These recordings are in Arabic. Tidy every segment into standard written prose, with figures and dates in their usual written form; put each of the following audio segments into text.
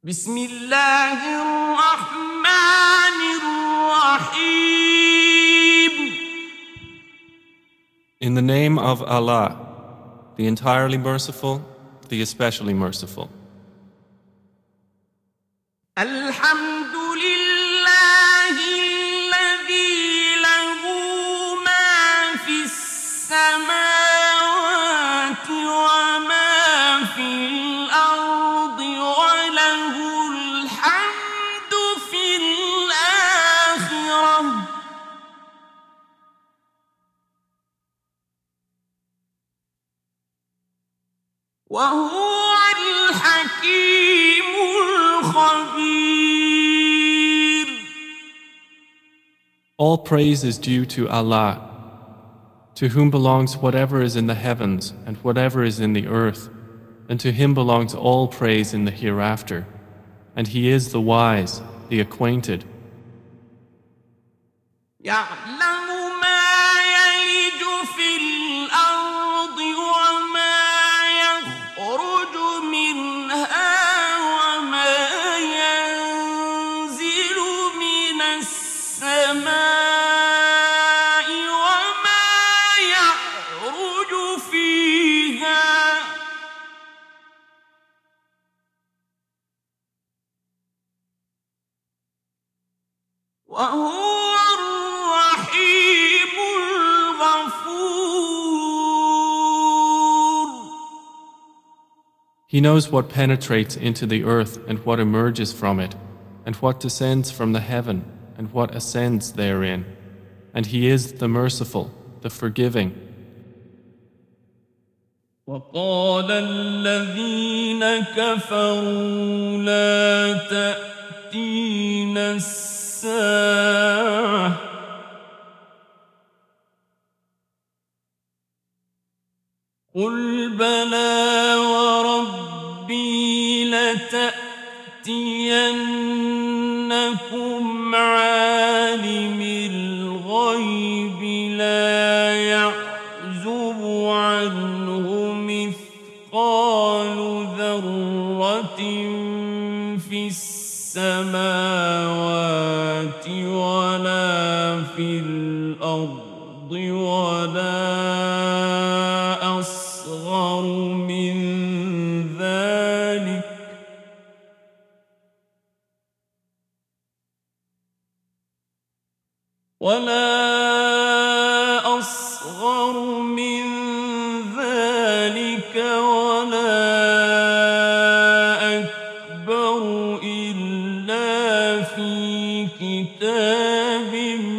بسم الله الرحمن الرحيم. In the name of Allah, the entirely merciful, the especially merciful. الحمد لله الذي له ما في السماوات وما في الأرض وله الحمد في الآخرة وهو الحكيم الخبير. All praise is due to Allah, to whom belongs whatever is in the heavens and whatever is in the earth, and to him belongs all praise in the hereafter, and he is the wise, the acquainted. يعلم ما يلج في الأرض وما يخرج منها وما ينزل من السماء وما يعرج فيها وهو الرحيم الغفور. He knows what penetrates into the earth and what emerges from it, and what descends from the heaven and what ascends therein. And he is the merciful, the forgiving. وقال الذين كفروا لا تأتينا الساعة قل بلى وربي لتأتينكم عالم الغيب لا يعزب عنه مثقال ذرة في السماوات ولا في الأرض ولا أصغر من ذلك ولا أكبر إلا في كتاب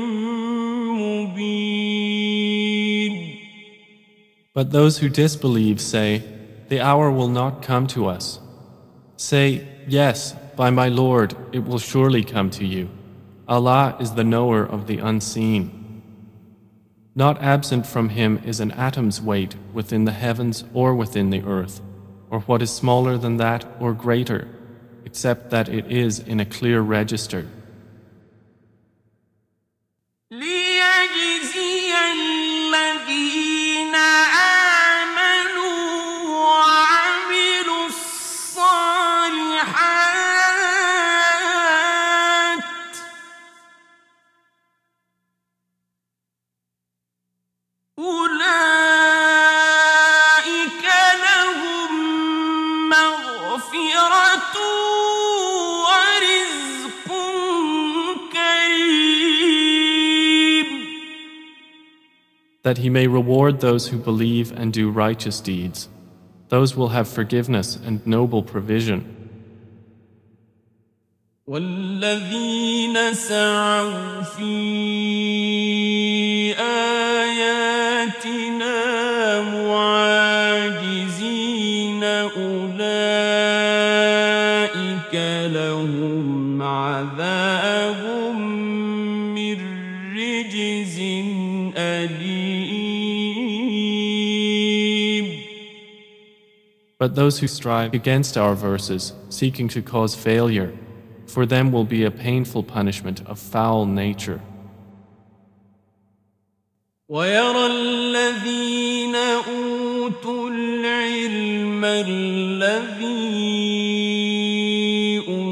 مبين. But those who disbelieve say, the hour will not come to us. Say, yes, by my Lord, it will surely come to you. Allah is the knower of the unseen. Not absent from him is an atom's weight within the heavens or within the earth, or what is smaller than that or greater, except that it is in a clear register. ليجزي الذين آمنوا وعملوا الصالحات أولئك لهم مغفرة ورزق كريم. That he may reward those who believe and do righteous deeds. Those will have forgiveness and noble provision. والذين سعوا في آياتنا معاجزين أولئك لهم عذاب من رجز أليم. But those who strive against our verses, seeking to cause failure, for them will be a painful punishment of foul nature. ويرى الذين أوتوا العلم الذي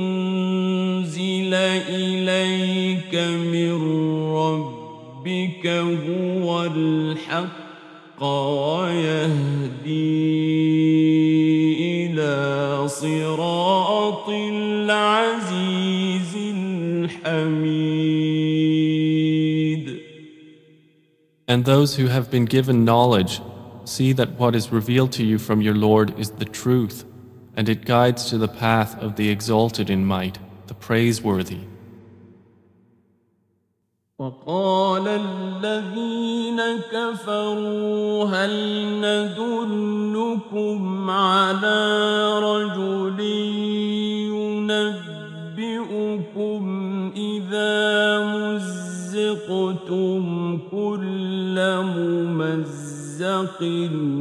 إليك من ربك هو الحق ويهدي إلى صراط العزيز الحميد. And those who have been given knowledge see that what is revealed to you from your Lord is the truth, and it guides to the path of the exalted in might, the praiseworthy. وقال الذين كفروا هل ندلكم على رجل ينبئكم إذا مزقتم كل ممزق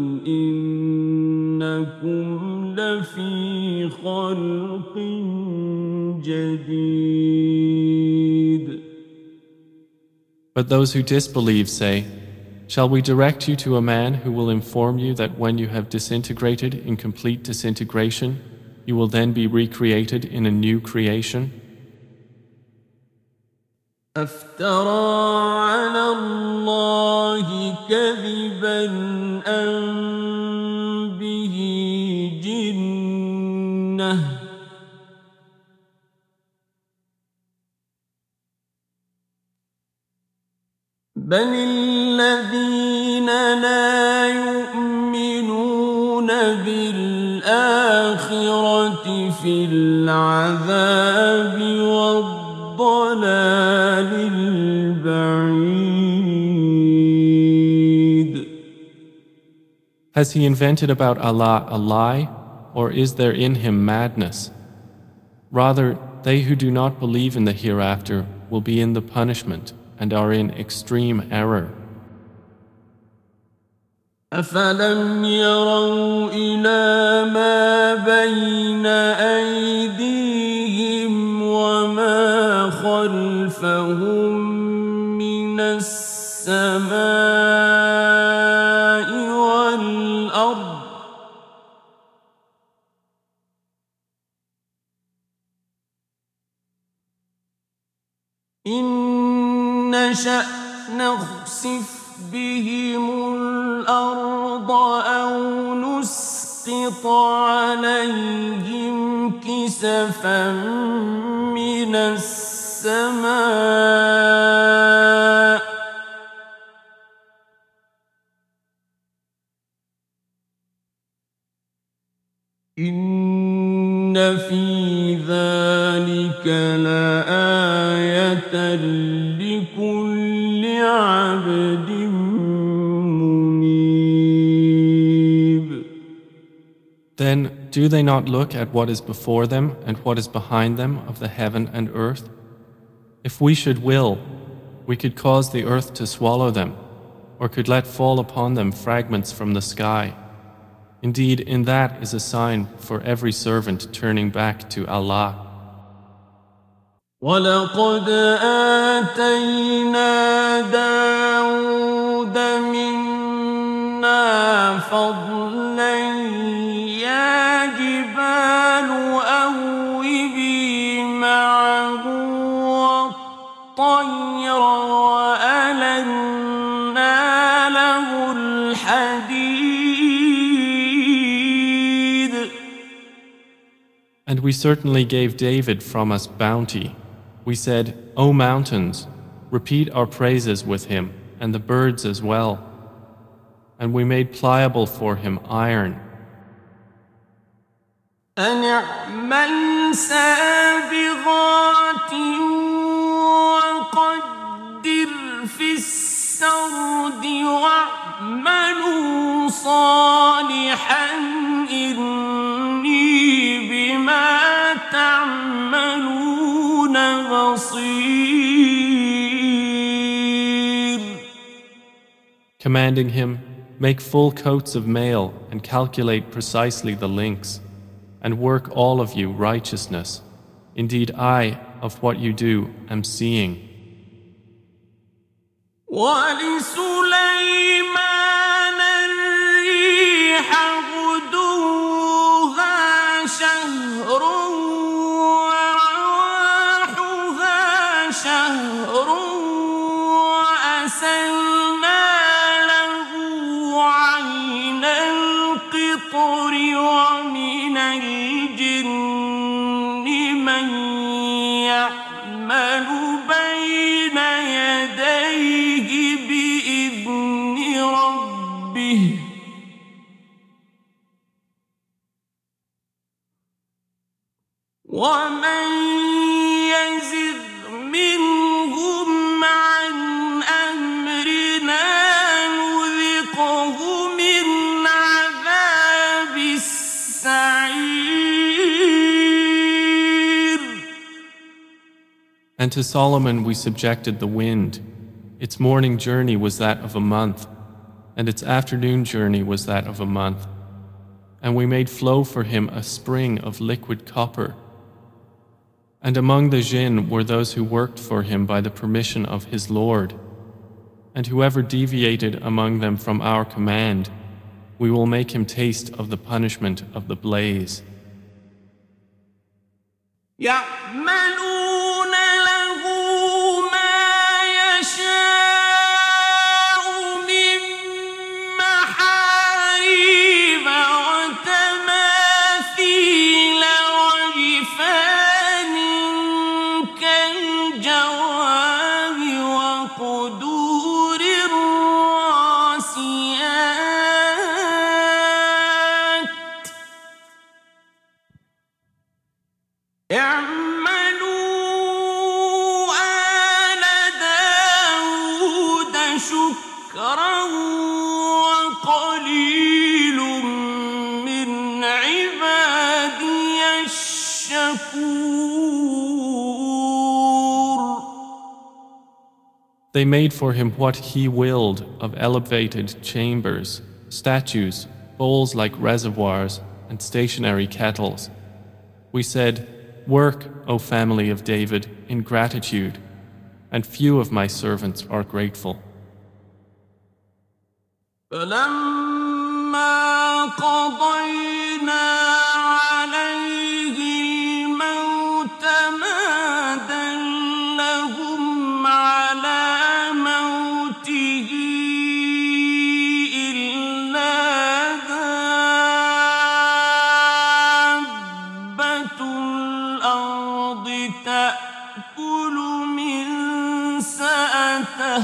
إنكم لفي خلق جديد. But those who disbelieve say, shall we direct you to a man who will inform you that when you have disintegrated in complete disintegration, you will then be recreated in a new creation? أفترى على الله كذبا أم به جنة بل الذين لا يؤمنون بالآخرة في العذاب والضلال البعيد. Has he invented about Allah a lie, or is there in him madness? Rather, they who do not believe in the hereafter will be in the punishment and are in extreme error. أفلم يروا إلى ما بين أيديهم وما خلفهم من السماء والأرض إن نشأ نخسف بهم الأرض أو نسقط عليهم كسفا من السماء إن في ذلك لآية لكل عبد منيب. Then do they not look at what is before them and what is behind them of the heaven and earth? If we should will, we could cause the earth to swallow them, or could let fall upon them fragments from the sky. Indeed, in that is a sign for every servant turning back to Allah. وَلَقَدْ آتَيْنَا دَاوُودَ مِنَّا فَضْلًا يَا جِبَالُ أَوِّبِي مَعَهُ وَالطَّيْرَ وَأَلَنَّا لَهُ الْحَدِيدَ. And we certainly gave David from us bounty. We said, O mountains, repeat our praises with him, and the birds as well. And we made pliable for him iron. أن اعمل سابغات وقدر في السرد واعملوا صالحا إني بما تعملون بصير. Commanding him, make full coats of mail and calculate precisely the links, and work all of you righteousness. Indeed, I, of what you do, am seeing. وَلِسُلَيْمَانَ الرِّيحَ غُدُوُّهَا شَهْرٌ وَرَوَاحُهَا شهر وأسلنا له عين القطر ومن الجن من يعمل بين يديه بإذن ربه ومن يزغ منهم عن أمرنا نذقه من عذاب السعير. And to Solomon we subjected the wind. Its morning journey was that of a month, and its afternoon journey was that of a month. And we made flow for him a spring of liquid copper. And among the jinn were those who worked for him by the permission of his Lord. And whoever deviated among them from our command, we will make him taste of the punishment of the blaze. يعملون له ما يشاء من محاريب وتماثيل وجفان كالجواب وقدور الراسيات اعملوا آل داود شكرا وقليل من عبادي الشكور. They made for him what he willed of elevated chambers, statues, bowls like reservoirs, and stationary kettles. We said, "Work, O family of David, in gratitude, and few of my servants are grateful." فلما قضينا عليه الموت ما دلهم على موته إلا دابة الأرض تأكل من سأته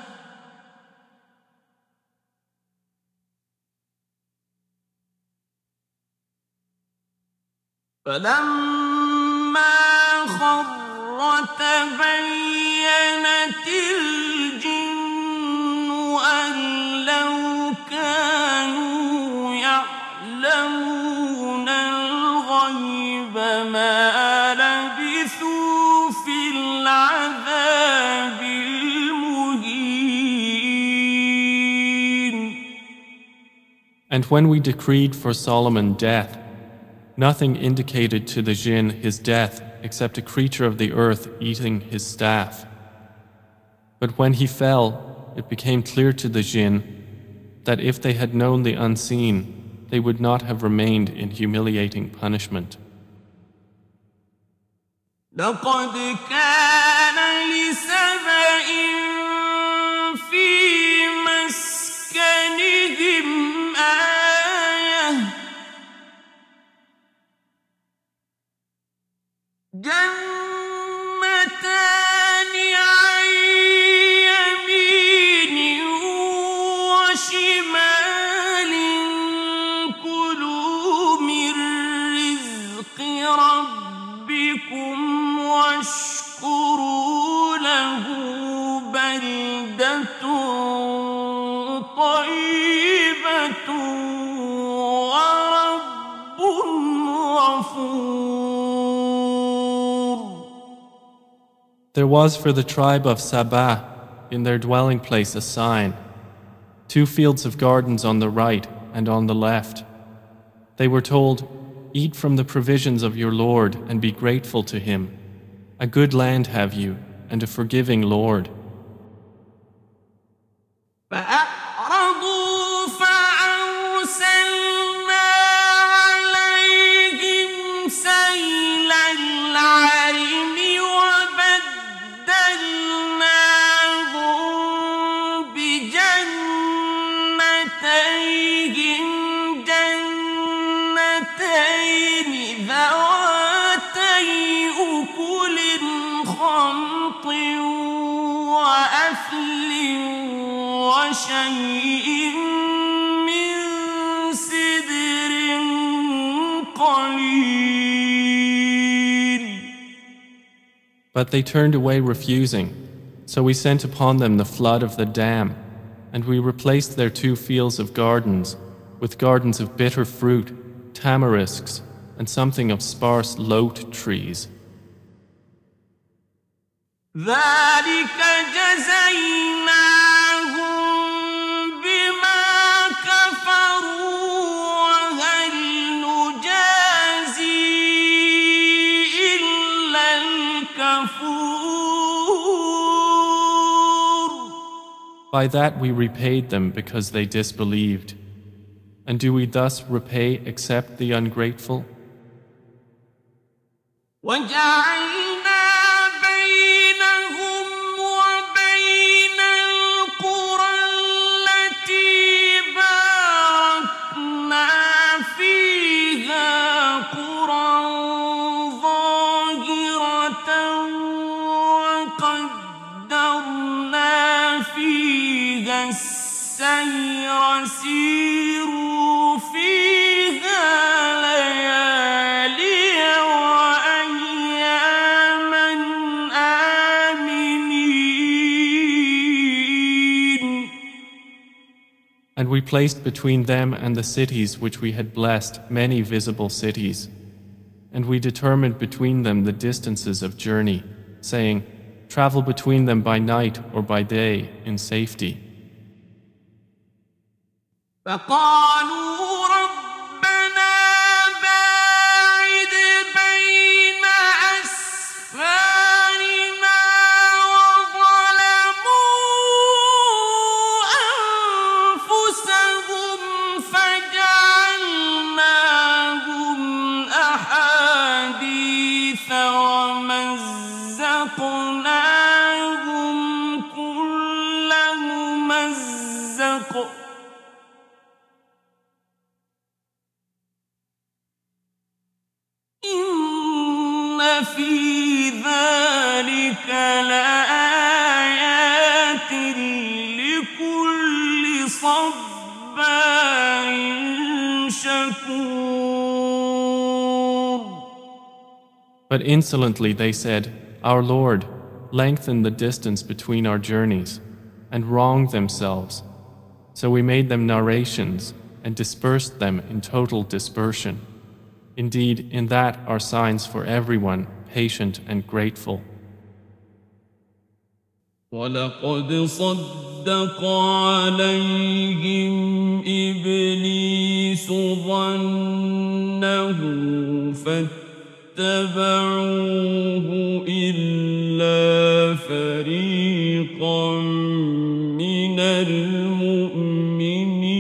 فلما خر تبينت الجن أن لو كانوا يعلمون الغيب ما لبثوا في العذاب المهين. And when we decreed for Solomon death, nothing indicated to the jinn his death except a creature of the earth eating his staff. But when he fell, it became clear to the jinn that if they had known the unseen, they would not have remained in humiliating punishment. لقد كان لسبإ في مسكنهم آية جنتان عن يمين وشمال كلوا من رزق ربكم واشكروا له بلدة طيبة ورب غفور. There was for the tribe of Sabah in their dwelling place a sign, 2 fields of gardens on the right and on the left. They were told, "Eat from the provisions of your Lord and be grateful to Him. A good land have you, and a forgiving Lord." فأعرضوا فأرسلنا عليهم سيل العرم وبدلناهم شيء من سدر قليل. But they turned away refusing, so we sent upon them the flood of the dam, and we replaced their 2 fields of gardens with gardens of bitter fruit, tamarisks, and something of sparse lote trees. ذلك جزيناهم بما كفروا وهل نجازي إلا الكفور. By that we repaid them because they disbelieved. And do we thus repay except the ungrateful? وجعلنا بينهم وبين القرى التي باركنا فيها قرى ظاهرة وقدرنا فيها السير سيروا فيها ليالي وأياما آمنين. And we placed between them and the cities which we had blessed many visible cities. And we determined between them the distances of journey, saying, travel between them by night or by day in safety. فقالوا ربنا باعد بين أسفارنا وظلموا أنفسهم فجعلناهم أحاديث ومزقناهم كل ممزق إن في ذلك لآيات لكل صبار شكور. But insolently they said, Our Lord, lengthen the distance between our journeys, and wronged themselves. So we made them narrations and dispersed them in total dispersion. Indeed, in that are signs for everyone patient and grateful. وَلَقَدْ صَدَّقَ عَلَيْهِمْ إِبْلِيسُ ظَنَّهُ فَاتَّبَعُوهُ إِلَّا فَرِيقًا مِّنَ الْمُؤْمِنِينَ.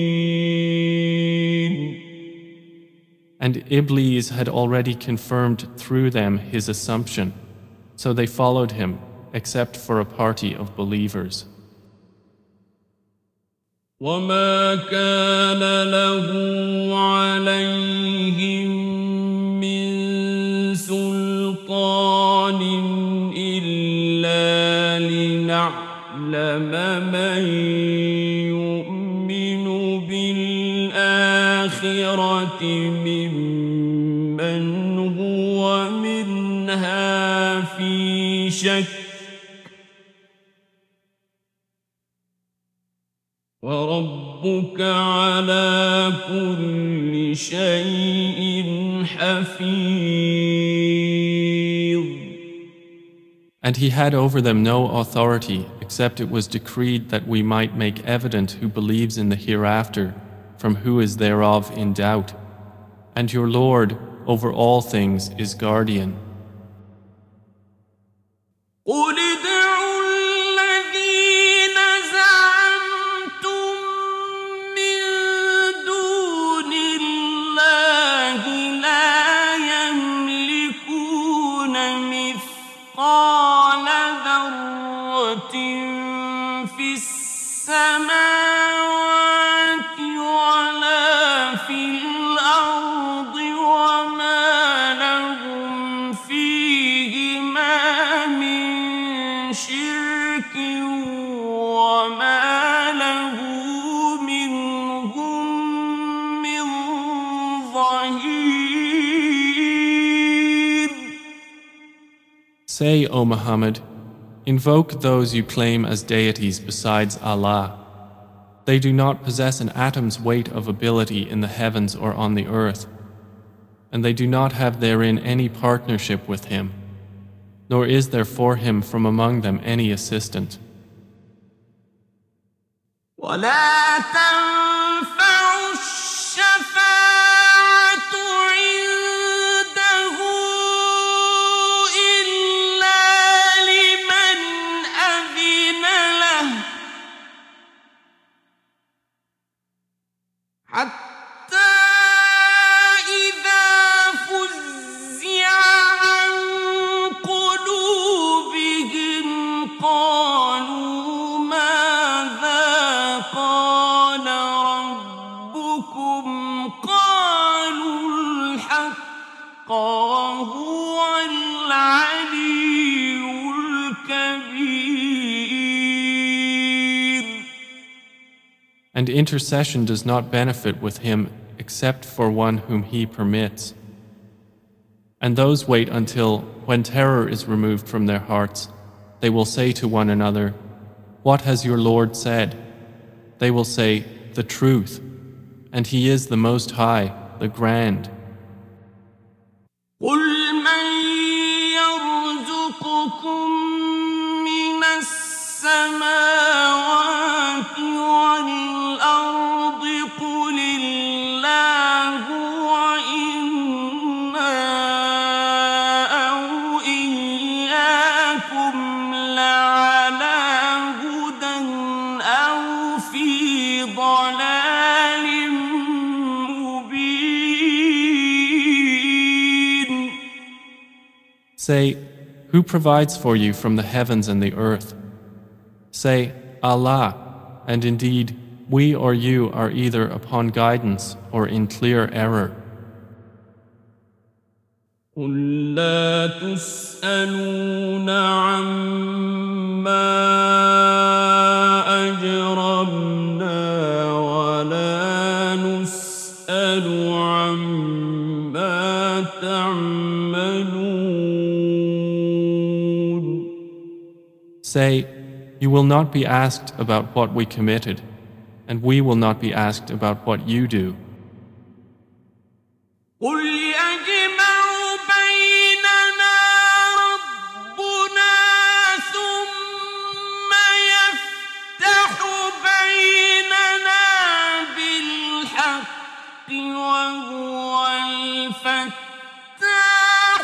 And Iblis had already confirmed through them his assumption, so they followed him, except for a party of believers. وَمَا كَانَ لَهُ عَلَيْهِم مِّن سُلْطَانٍ إِلَّا لِنَعْلَمَ مَن يُؤْمِنُ بِالْآخِرَةِ مِمَّنْ هُوَ مِنْهَا فِي شَكٍّ وَرَبُّكَ عَلَى كُلِّ شَيْءٍ حَفِيظٌ. And he had over them no authority except it was decreed that we might make evident who believes in the hereafter from who is thereof in doubt. And your Lord over all things is guardian. قُلِ ادْعُوا الَّذِينَ زَعَمْتُم مِّن دُونِ اللَّهِ لَا يَمْلِكُونَ مِثْقَالَ ذَرَّةٍ فِي السَّمَاوَاتِ وَلَا فِي الْأَرْضِ وَمَا لَهُمْ فِيهِمَا مِن شِرْكٍ وَمَا لَهُ Say, O Muhammad, invoke those you claim as deities besides Allah. They do not possess an atom's weight of ability in the heavens or on the earth, and they do not have therein any partnership with Him, nor is there for Him from among them any assistant. ولا تنفع الشفاعة عنده إلا لمن أذن له حتى إذا فزع عن قلوبهم قالوا ماذا قال ربكم قالوا الحق وهو العلي الكبير. And intercession does not benefit with Him except for one whom He permits. And those wait until, when terror is removed from their hearts, they will say to one another, "What has your Lord said?" They will say, "The truth, and He is the Most High, the Grand." قل من يرزقكم من السماوات والأرض قل الله وإنا أو إياكم لعلى هدى أو في ضلال مبين. Say, who provides for you from the heavens and the earth? Say, Allah, and indeed, we or you are either upon guidance or in clear error. قل لا تسألون عما أجرمنا ولا نسأل عما تعملون. Say, you will not be asked about what we committed, and we will not be asked about what you do. قل يجمع بيننا ربنا ثم يفتح بيننا بالحق وهو الفتاح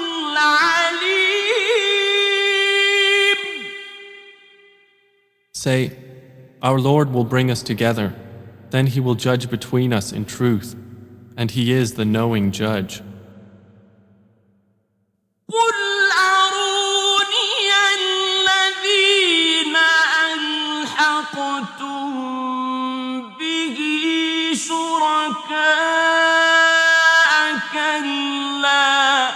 العليم. Say, our Lord will bring us together, then He will judge between us in truth, and He is the knowing judge. قل أروني الذين ألحقتم به شركاء كلا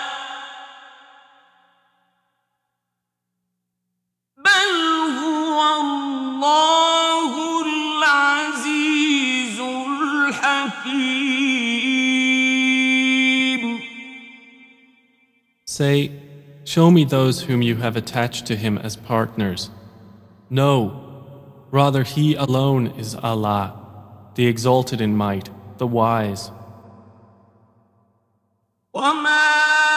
بل هو الله العزيز الحكيم. Say, show me those whom you have attached to Him as partners. No, rather He alone is Allah, the exalted in might, the wise. وما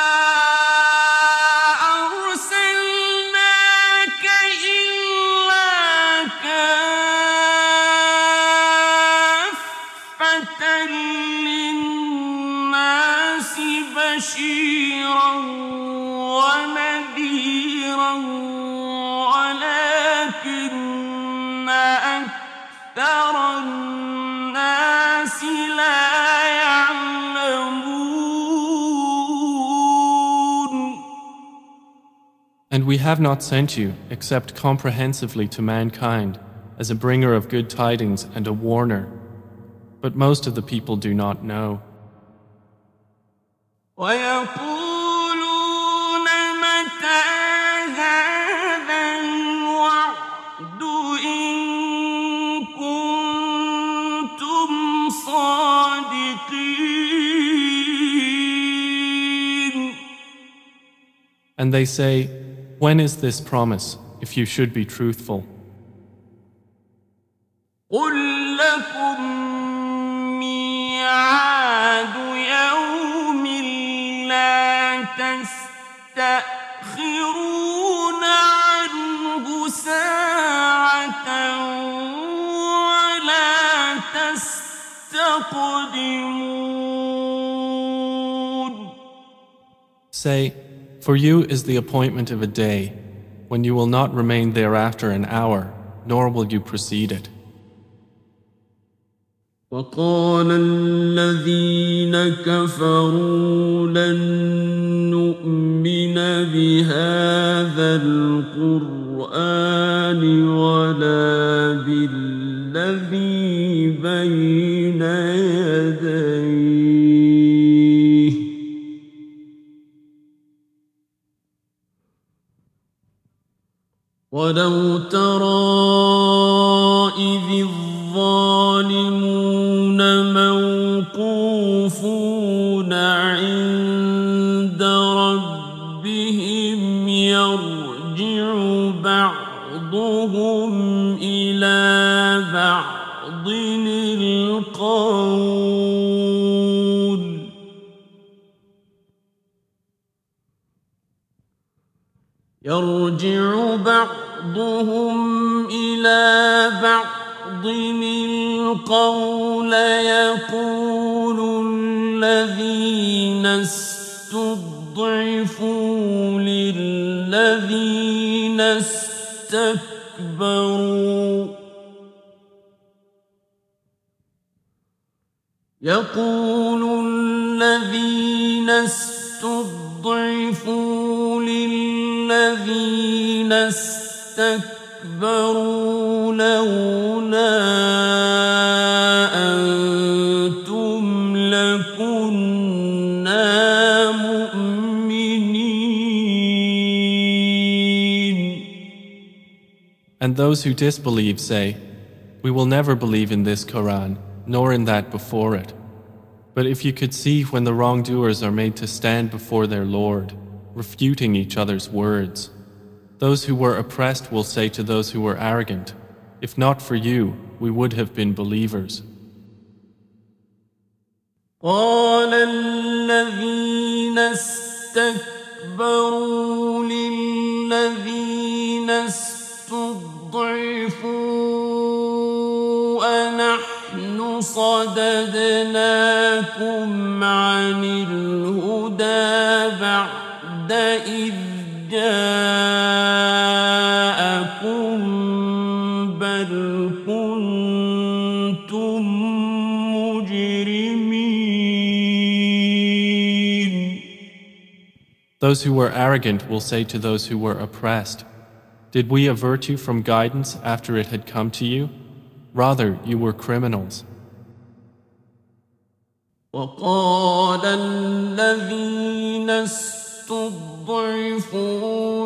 أرسلناك إلا كافة للناس بشيرا ونذيرا ولكن أكثر الناس لا يعلمون. And we have not sent you except comprehensively to mankind as a bringer of good tidings and a warner, but most of the people do not know. ويقولون متى هذا الوعد إن كنتم صادقين. And they say, When is this promise, if you should be truthful? قل لكم ميعاد يوم لا تستأخرون عنه ساعة ولا تستقدمون. Say, for you is the appointment of a day, when you will not remain thereafter an hour, nor will you precede it. وقال الذين كفروا لن نؤمن بهذا القرآن ولا بالذي بين يديه ولو ترى إذ الظالمون موقوفون عند ربهم يرجع بعضهم إلى بعض القول يقول الذين استضعفوا للذين استكبروا لولا أنتم لكنا مؤمنين. And those who disbelieve say, we will never believe in this Quran, nor in that before it. But if you could see when the wrongdoers are made to stand before their Lord, refuting each other's words, those who were oppressed will say to those who were arrogant, if not for you, we would have been believers. قال الذين استكبروا للذين استضعفوا أنحن صددناكم عن الهدى بعد إذ جاءكم بل كنتم مجرمين. Those who were arrogant will say to those who were oppressed, did we avert you from guidance after it had come to you? Rather, you were criminals. وقال الذين استضعفوا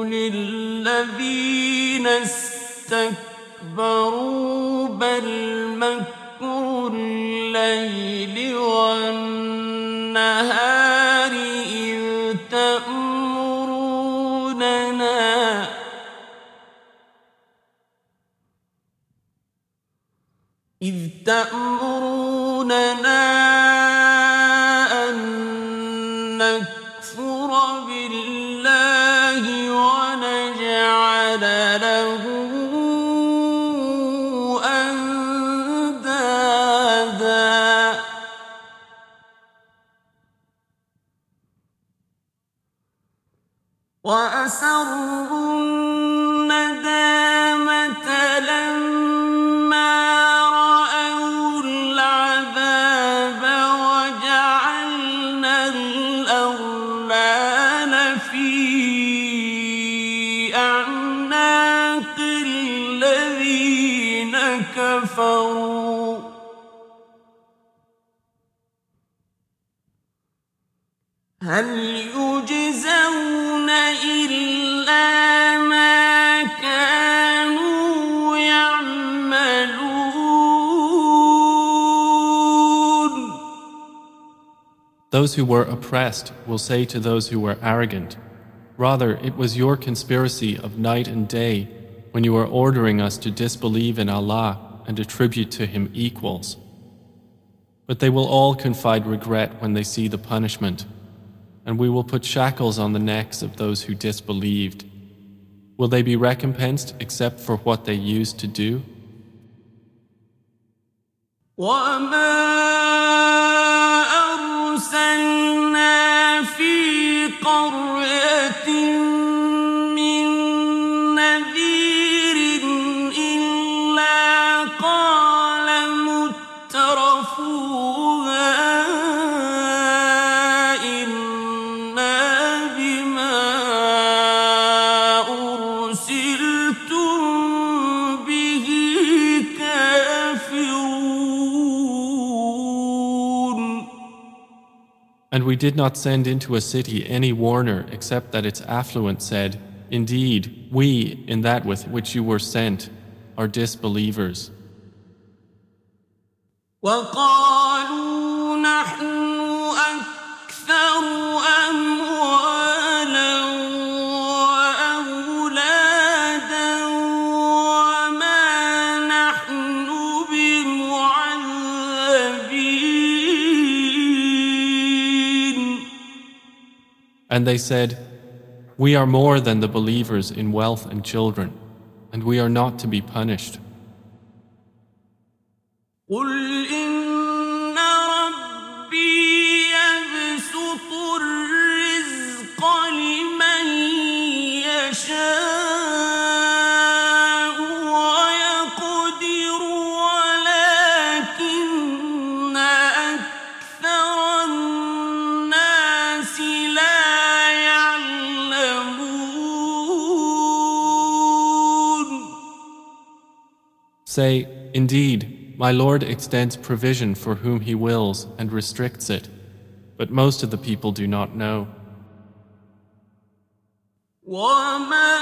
للذين استكبروا بل مكر الليل والنهار إذ تأمروننا أن نكفر بالله ونجعل له أندادا وأسروا الندامة لما رأوا العذاب وجعلنا الأغلال في أعناق الذين كفروا هل يجزون إلا ما كانوا يعملون. Those who were oppressed will say to those who were arrogant, Rather, it was your conspiracy of night and day when you were ordering us to disbelieve in Allah and attribute to Him equals. But they will all confide regret when they see the punishment, and we will put shackles on the necks of those who disbelieved. Will they be recompensed except for what they used to do? وما أرسلنا في قرية من نذير إلا قال مترفوها إنا بما أرسلتم به كافرون. And we did not send into a city any warner except that its affluent said, Indeed, we, in that with which you were sent, are disbelievers. وقالوا نحن أكثر أموالا وأولادا وما نحن بمعذبين. And they said, We are more than the believers in wealth and children, and we are not to be punished. قل إن ربي يبسط الرزق لمن يشاء ويقدر ولكن أكثر الناس لا يعلمون. Say, Indeed, my Lord extends provision for whom He wills and restricts it, but most of the people do not know. وما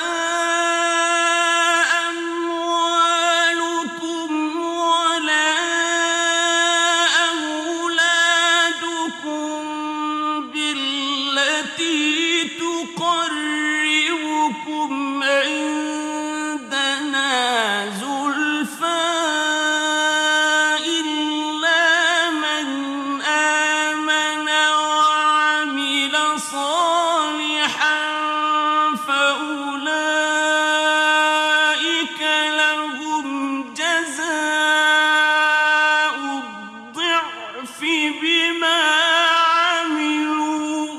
أموالكم ولا أولادكم بالتي تقربكم عندنا زلفى إلا من آمن وعمل صالحا فأولئك لهم جزاء الضعف بما عملوا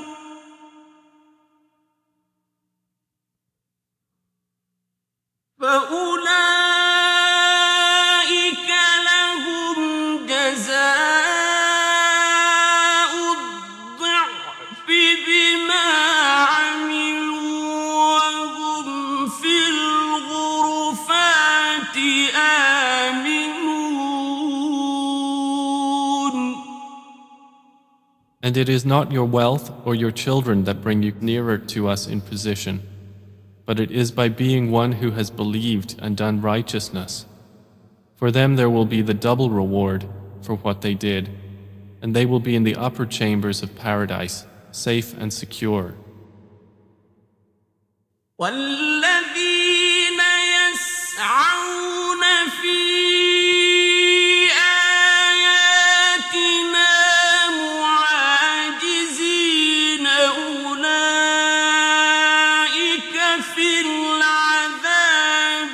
فأولئك لهم جزاء الضعف بما عملوا وهم في الغرفات آمنون. And it is not your wealth or your children that bring you nearer to us in position, but it is by being one who has believed and done righteousness. For them there will be the double reward for what they did, and they will be in the upper chambers of paradise, safe and secure. والذين يسعون في آياتنا معاجزين أولئك في العذاب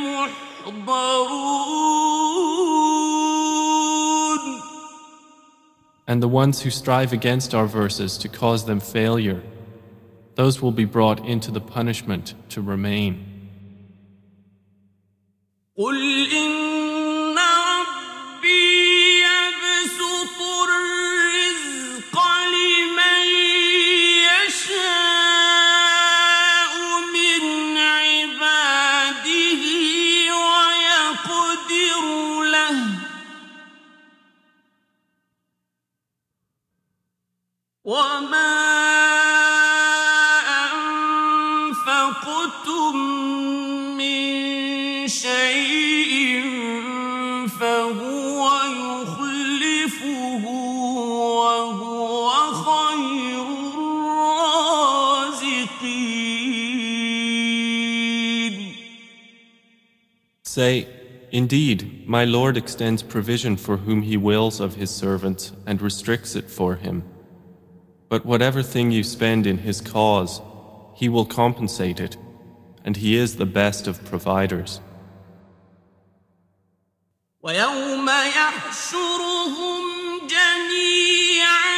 محضرون. And the ones who strive against our verses to cause them failure, those will be brought into the punishment to remain. قل إن ربي يبسط الرزق لمن يشاء من عباده ويقدر له وما أنفقتم من شيء فهو Say, indeed, my Lord extends provision for whom He wills of His servants and restricts it for him. But whatever thing you spend in His cause, He will compensate it, and He is the best of providers. ويوم يحشرهم جميعا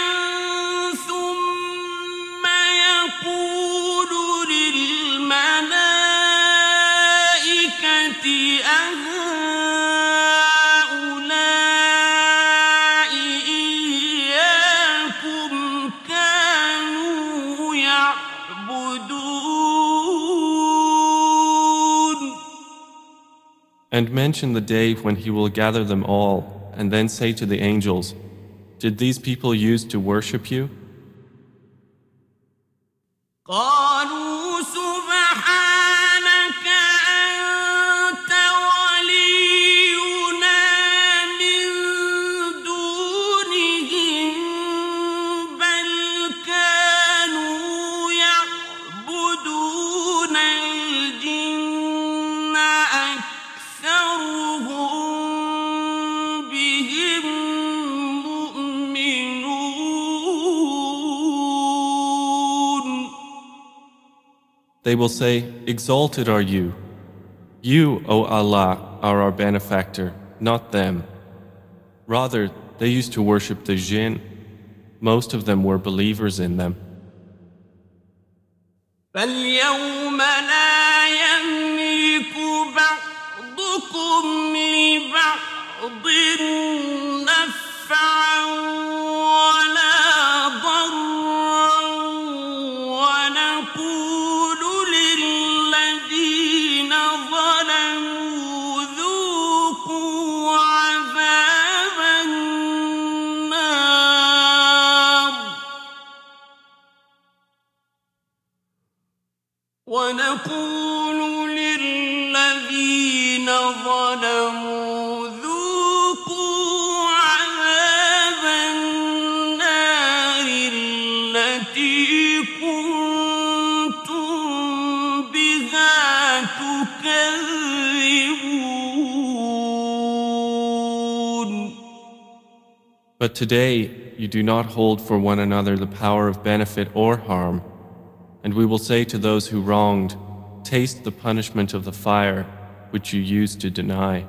ثم يقول للملائكة أهؤلاء إياكم كانوا يعبدون. And mention the day when He will gather them all, and then say to the angels, did these people use to worship you? قالوا سبحانك أنت ولينا من دونهم بل كانوا يعبدون الجن أكثرهم بهم مؤمنون. They will say, exalted are you. You, O Allah, are our benefactor, not them. Rather, they used to worship the jinn. Most of them were believers in them. فاليوم لا يملك بعضكم لبعض نفعا ولا ضرا ونقول للذين ظلموا ذوقوا عذاب النار ونقول للذين ظلموا ذوقوا عذاب النار التي كنتم بها تكذبون. But today, you do not hold for one another the power of benefit or harm. And we will say to those who wronged, taste the punishment of the fire which you used to deny.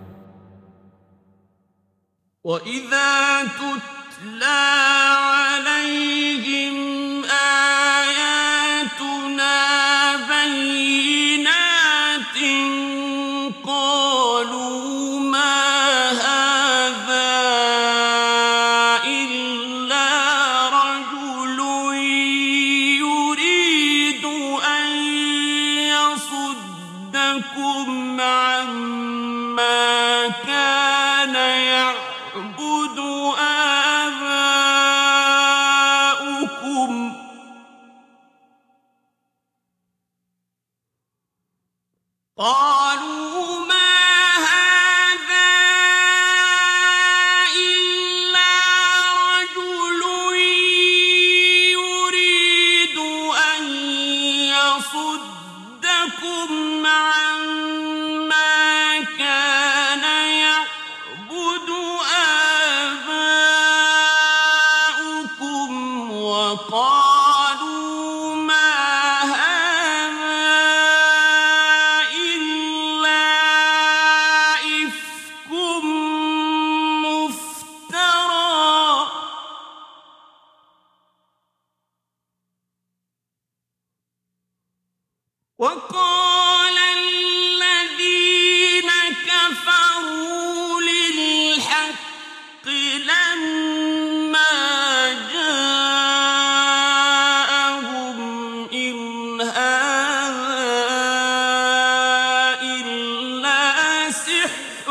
وإذا تتلى عليهم آياتنا بينات قالوا ما هذا إلا رجل يريد أن يصدكم عما كان يعبد آباؤكم قالوا ما هذا إلا رجل يريد أن يصدكم عما كان يعبد آباؤكم وقالوا ما هذا إلا إفك مفترى وقال الذين كفروا للحق لما جاءهم إن هذا إلا سحر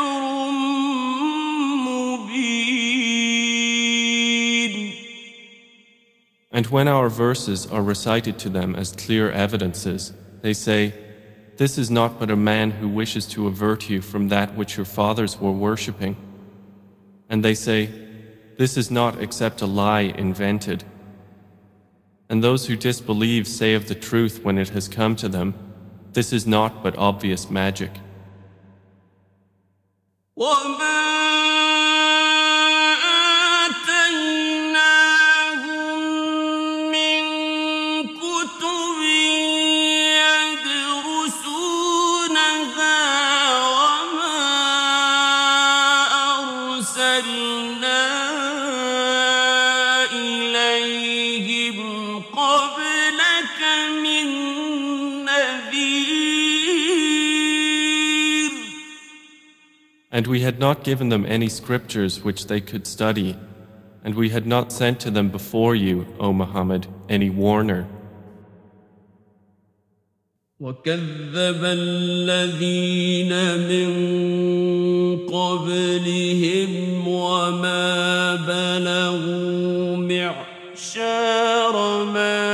مبين. And when our verses are recited to them as clear evidences, they say, this is not but a man who wishes to avert you from that which your fathers were worshipping. And they say, this is not except a lie invented. And those who disbelieve say of the truth when it has come to them, this is not but obvious magic. وما آتيناهم من كتب يدرسونها وما أرسلنا إليهم قبلك من نذير. And we had not given them any scriptures which they could study, and we had not sent to them before you, O Muhammad, any warner. وكذب الذين من قبلهم وما بلغوا معشار ما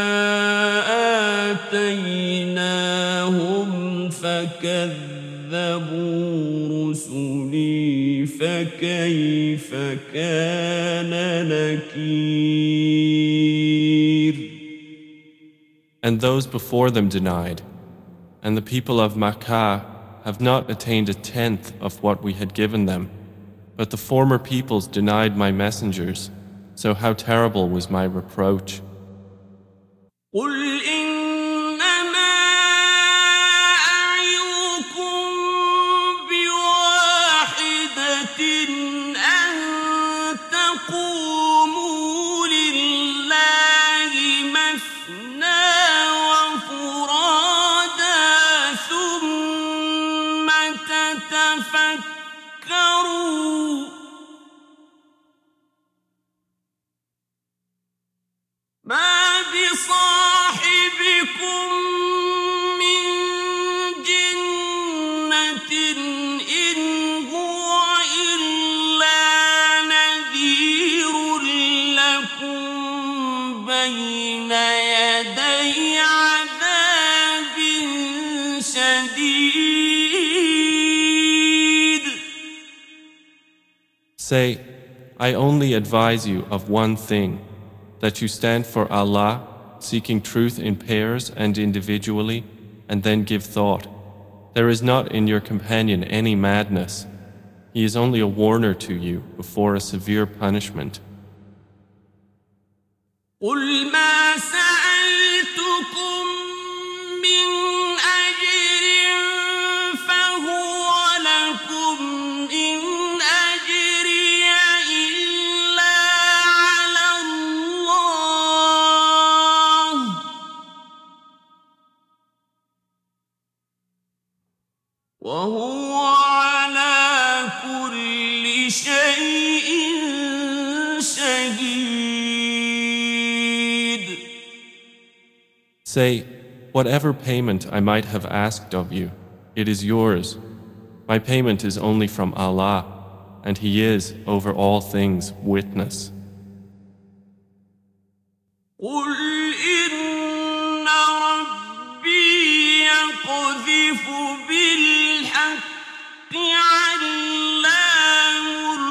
آتيناهم فكذبوا رسلي فكيف كان نكير. And those before them denied, and the people of Makkah have not attained a tenth of what we had given them. But the former peoples denied my messengers, so how terrible was my reproach. قل إنما أعظكم بواحدة أن تقوموا لله مثنى وفرادا ثم تتفكروا ما بصاحبكم من جنة إن هو إلا نذير لكم بين يدي عذاب شديد. Say, I only advise you of one thing, that you stand for Allah, seeking truth in pairs and individually, and then give thought. There is not in your companion any madness. He is only a warner to you before a severe punishment. قل ما سألتكم من أجر فهو لكم إن أجري إلا على الله وهو على كل شيء شهيد. Say, whatever payment I might have asked of you, it is yours. My payment is only from Allah, and He is, over all things, witness. قل إن ربي يقذف بالحق علام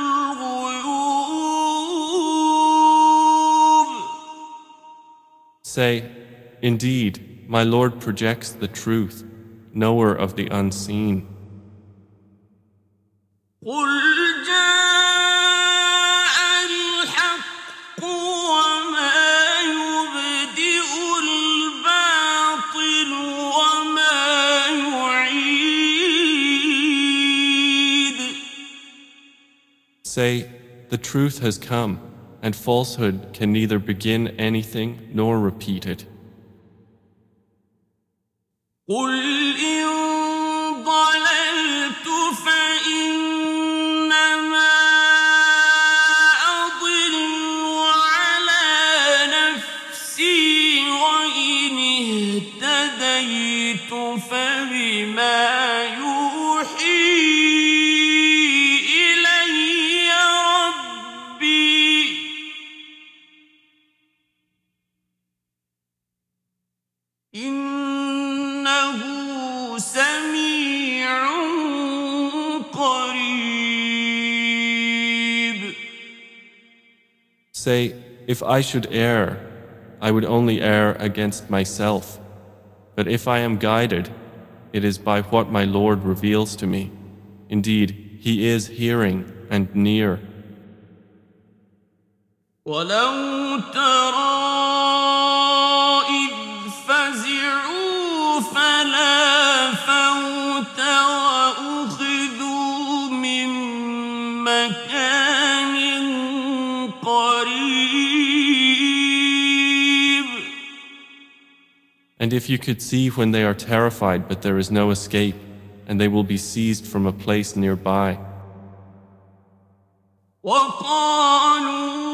الغيوب. Say, indeed, my Lord projects the truth, knower of the unseen. قل جاء الحق وما يبدئ الباطل وما يعيد. Say, the truth has come, and falsehood can neither begin anything nor repeat it. قل إن ضللت فإنما أضل على نفسي وإن اهتديت فبما يوحي إلي ربي إنه سميع قريب. Say, if I should err, I would only err against myself. But if I am guided, it is by what my Lord reveals to me. Indeed, He is hearing and near. ولو ترى إذ فزعوا فلا فوت وأخذوا من مكان قريب. And if you could see when they are terrified but there is no escape, and they will be seized from a place nearby. وقالوا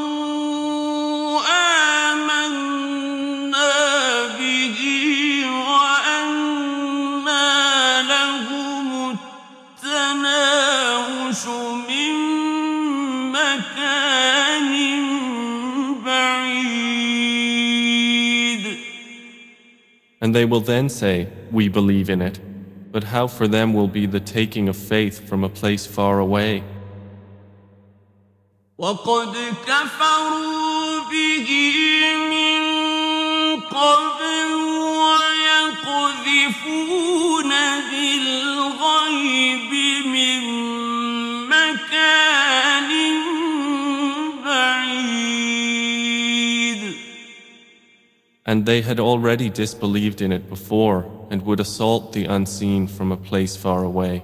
آمنا به وأنى لهم التناوش من مكان بعيد. And they will then say, we believe in it, but how for them will be the taking of faith from a place far away? وقد كفروا به من قبل ويقذفون بالغيب من مكان بعيد. And they had already disbelieved in it before and would assault the unseen from a place far away.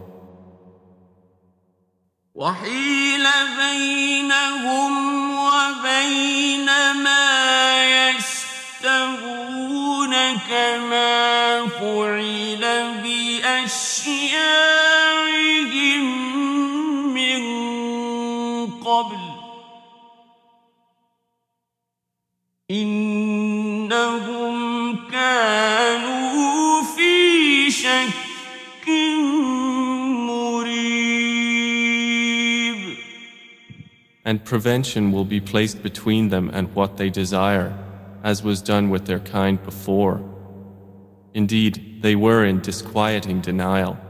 وحيل بينهم وبين ما يشتهون كما فعل بأشياعهم من قبل إنهم كانوا في شك And prevention will be placed between them and what they desire, as was done with their kind before. Indeed, they were in disquieting denial.